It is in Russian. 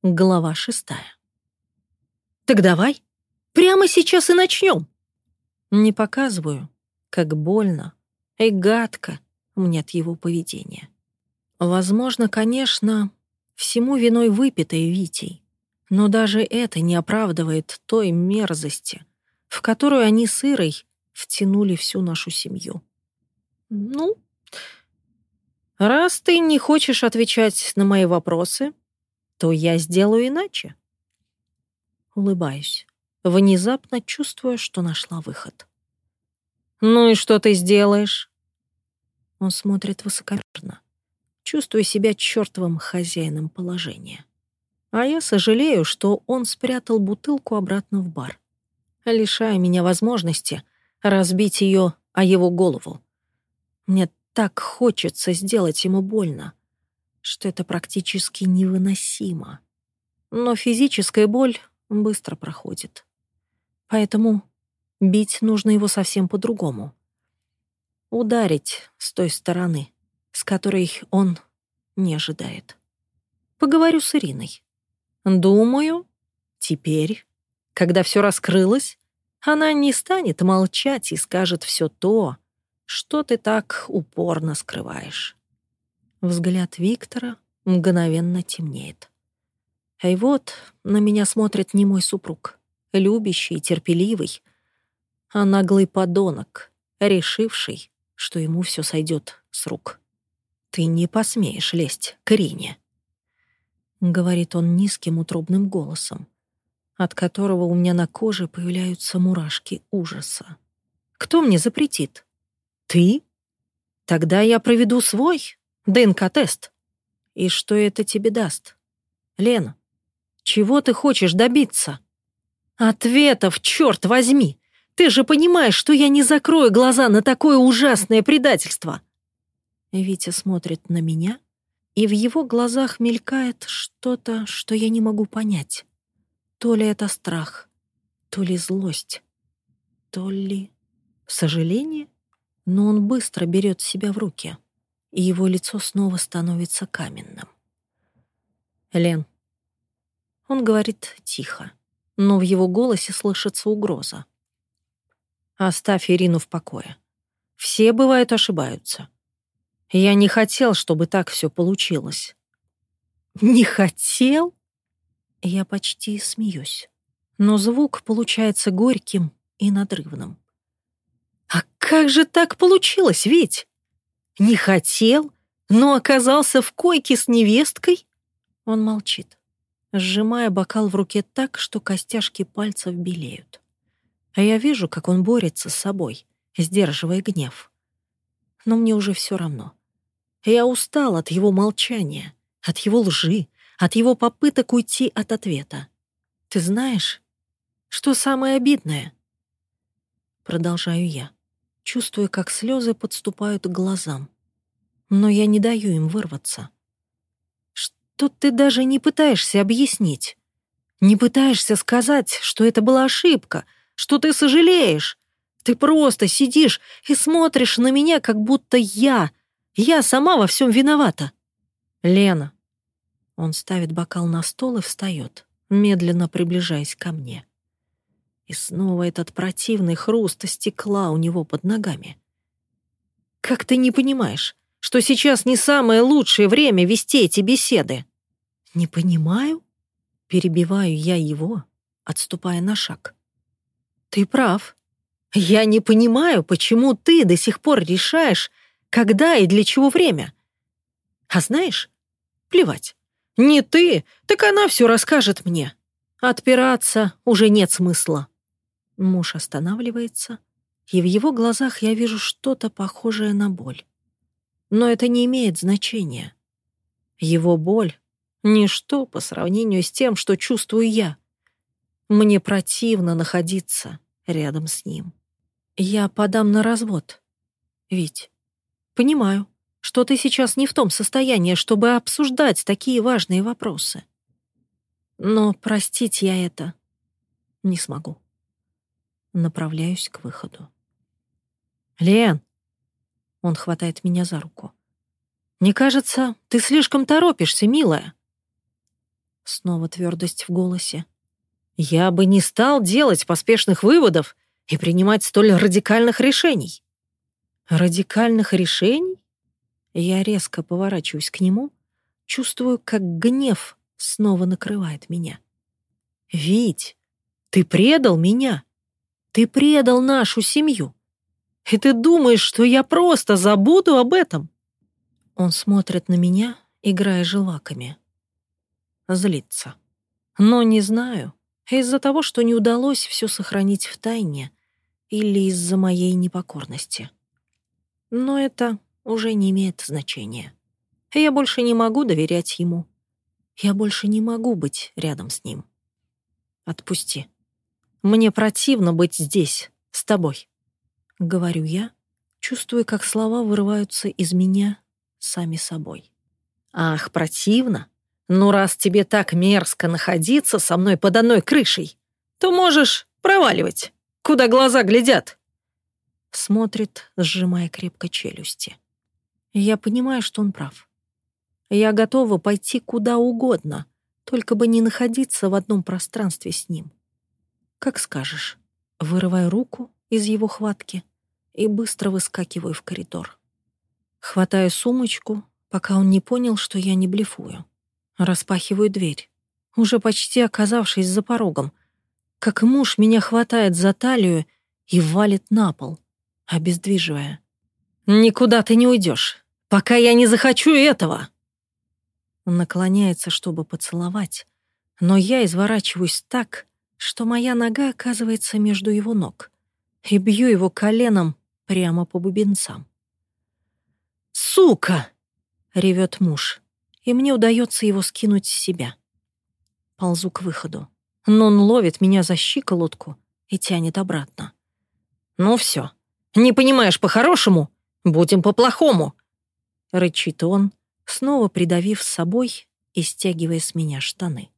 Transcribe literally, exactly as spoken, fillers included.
Глава шестая. «Так давай, прямо сейчас и начнем!» Не показываю, как больно и гадко мне от его поведения. Возможно, конечно, всему виной выпитое Витей, но даже это не оправдывает той мерзости, в которую они с Ирой втянули всю нашу семью. Ну, раз ты не хочешь отвечать на мои вопросы, то я сделаю иначе. Улыбаюсь, внезапно чувствуя, что нашла выход. «Ну и что ты сделаешь?» Он смотрит высокомерно, чувствуя себя чертовым хозяином положения. А я сожалею, что он спрятал бутылку обратно в бар, лишая меня возможности разбить ее о его голову. Мне так хочется сделать ему больно, что это практически невыносимо. Но физическая боль быстро проходит. Поэтому бить нужно его совсем по-другому. Ударить с той стороны, с которой он не ожидает. Поговорю с Ириной. Думаю, теперь, когда все раскрылось, она не станет молчать и скажет все то, что ты так упорно скрываешь. Взгляд Виктора мгновенно темнеет. И вот на меня смотрит не мой супруг, любящий и терпеливый, а наглый подонок, решивший, что ему все сойдет с рук. «Ты не посмеешь лезть к Ирине», — говорит он низким утробным голосом, от которого у меня на коже появляются мурашки ужаса. «Кто мне запретит? Ты? Тогда я проведу свой ДНК-тест. И что это тебе даст? Лена, чего ты хочешь добиться? Ответов, черт возьми! Ты же понимаешь, что я не закрою глаза на такое ужасное предательство!» Витя смотрит на меня, и в его глазах мелькает что-то, что я не могу понять. То ли это страх, то ли злость, то ли сожаление. Но он быстро берет себя в руки, и его лицо снова становится каменным. «Лен». Он говорит тихо, но в его голосе слышится угроза. «Оставь Ирину в покое. Все, бывают, ошибаются. Я не хотел, чтобы так все получилось». «Не хотел?» Я почти смеюсь, но звук получается горьким и надрывным. «А как же так получилось, ведь? Не хотел, но оказался в койке с невесткой?» Он молчит, сжимая бокал в руке так, что костяшки пальцев белеют. А я вижу, как он борется с собой, сдерживая гнев. Но мне уже все равно. Я устал от его молчания, от его лжи, от его попыток уйти от ответа. «Ты знаешь, что самое обидное?» Продолжаю я, чувствуя, как слезы подступают к глазам. Но я не даю им вырваться. «Что ты даже не пытаешься объяснить? Не пытаешься сказать, что это была ошибка, что ты сожалеешь. Ты просто сидишь и смотришь на меня, как будто я, я сама во всем виновата. Лена». Он ставит бокал на стол и встает, медленно приближаясь ко мне. И снова этот противный хруст стекла у него под ногами. «Как ты не понимаешь, что сейчас не самое лучшее время вести эти беседы?» «Не понимаю?» Перебиваю я его, отступая на шаг. «Ты прав. Я не понимаю, почему ты до сих пор решаешь, когда и для чего время. А знаешь, плевать. Не ты, так она все расскажет мне. Отпираться уже нет смысла». Муж останавливается, и в его глазах я вижу что-то похожее на боль. Но это не имеет значения. Его боль — ничто по сравнению с тем, что чувствую я. Мне противно находиться рядом с ним. Я подам на развод. Ведь понимаю, что ты сейчас не в том состоянии, чтобы обсуждать такие важные вопросы. Но простить я это не смогу. Направляюсь к выходу. «Лен!» Он хватает меня за руку. «Мне кажется, ты слишком торопишься, милая». Снова твердость в голосе. «Я бы не стал делать поспешных выводов и принимать столь радикальных решений». «Радикальных решений?» Я резко поворачиваюсь к нему, чувствую, как гнев снова накрывает меня. «Вить, ты предал меня. Ты предал нашу семью. И ты думаешь, что я просто забуду об этом?» Он смотрит на меня, играя желваками. Злится. Но не знаю, из-за того, что не удалось все сохранить в тайне, или из-за моей непокорности. Но это уже не имеет значения. Я больше не могу доверять ему. Я больше не могу быть рядом с ним. Отпусти. Мне противно быть здесь, с тобой. Говорю я, чувствуя, как слова вырываются из меня сами собой. Ах, противно? Ну, раз тебе так мерзко находиться со мной под одной крышей, то можешь проваливать, куда глаза глядят. Смотрит, сжимая крепко челюсти. Я понимаю, что он прав. Я готова пойти куда угодно, только бы не находиться в одном пространстве с ним. Как скажешь. Вырываю руку из его хватки и быстро выскакиваю в коридор. Хватаю сумочку, пока он не понял, что я не блефую. Распахиваю дверь, уже почти оказавшись за порогом, как муж меня хватает за талию и валит на пол, обездвиживая. «Никуда ты не уйдешь, пока я не захочу этого!» Он наклоняется, чтобы поцеловать, но я изворачиваюсь так, что моя нога оказывается между его ног, и бью его коленом прямо по бубенцам. «Сука!» — ревет муж, и мне удается его скинуть с себя. Ползу к выходу, но он ловит меня за щиколотку и тянет обратно. «Ну все, не понимаешь по-хорошему? Будем по-плохому!» — рычит он, снова придавив с собой и стягивая с меня штаны.